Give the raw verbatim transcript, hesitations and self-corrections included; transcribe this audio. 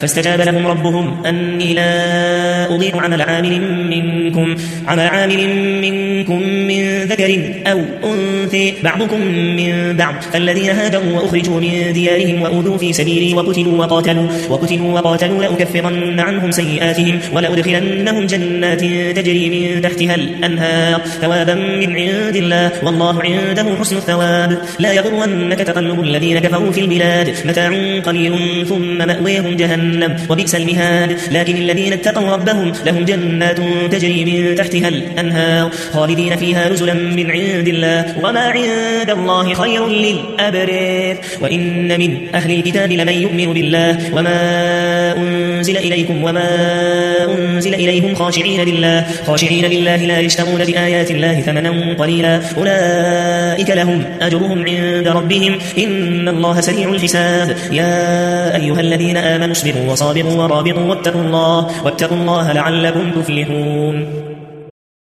فاستجاب لهم ربهم أني لا أضيع عمل عامل منكم عمل عامل منكم من ذكر أو أنثى بعضكم من بعض فالذين هاجروا وأخرجوا من ديارهم وأوذوا في سبيلي وقتلوا وقاتلوا وقتلوا وقاتلوا لأكفرن عنهم سيئاتهم ولأدخلنهم جنات تجري من تحتها الأنهار ثوابا من عند الله والله عنده حسن الثواب لا يغرنك تقلب الذين كفروا في البلاد متاع قليل ثم مأويهم جهنم وبئس المهاد لكن الذين اتقوا ربهم لهم جنات تجري من تحتها الأنهار خالدين فيها نزلا من عند الله وما عند الله خير للأبرار وإن من أهل الكتاب لمن يؤمن بالله وما أنزل إليكم وما أنزل إليهم خاشعين لله خاشعين لله لا يشترون بآيات الله ثمنا قليلا أولئك لهم أجرهم عند ربهم إن الله سريع الحساب يا أيها الذين آمنوا اصبروا وصابروا ورابطوا واتقوا الله واتقوا الله لعلكم تفلحون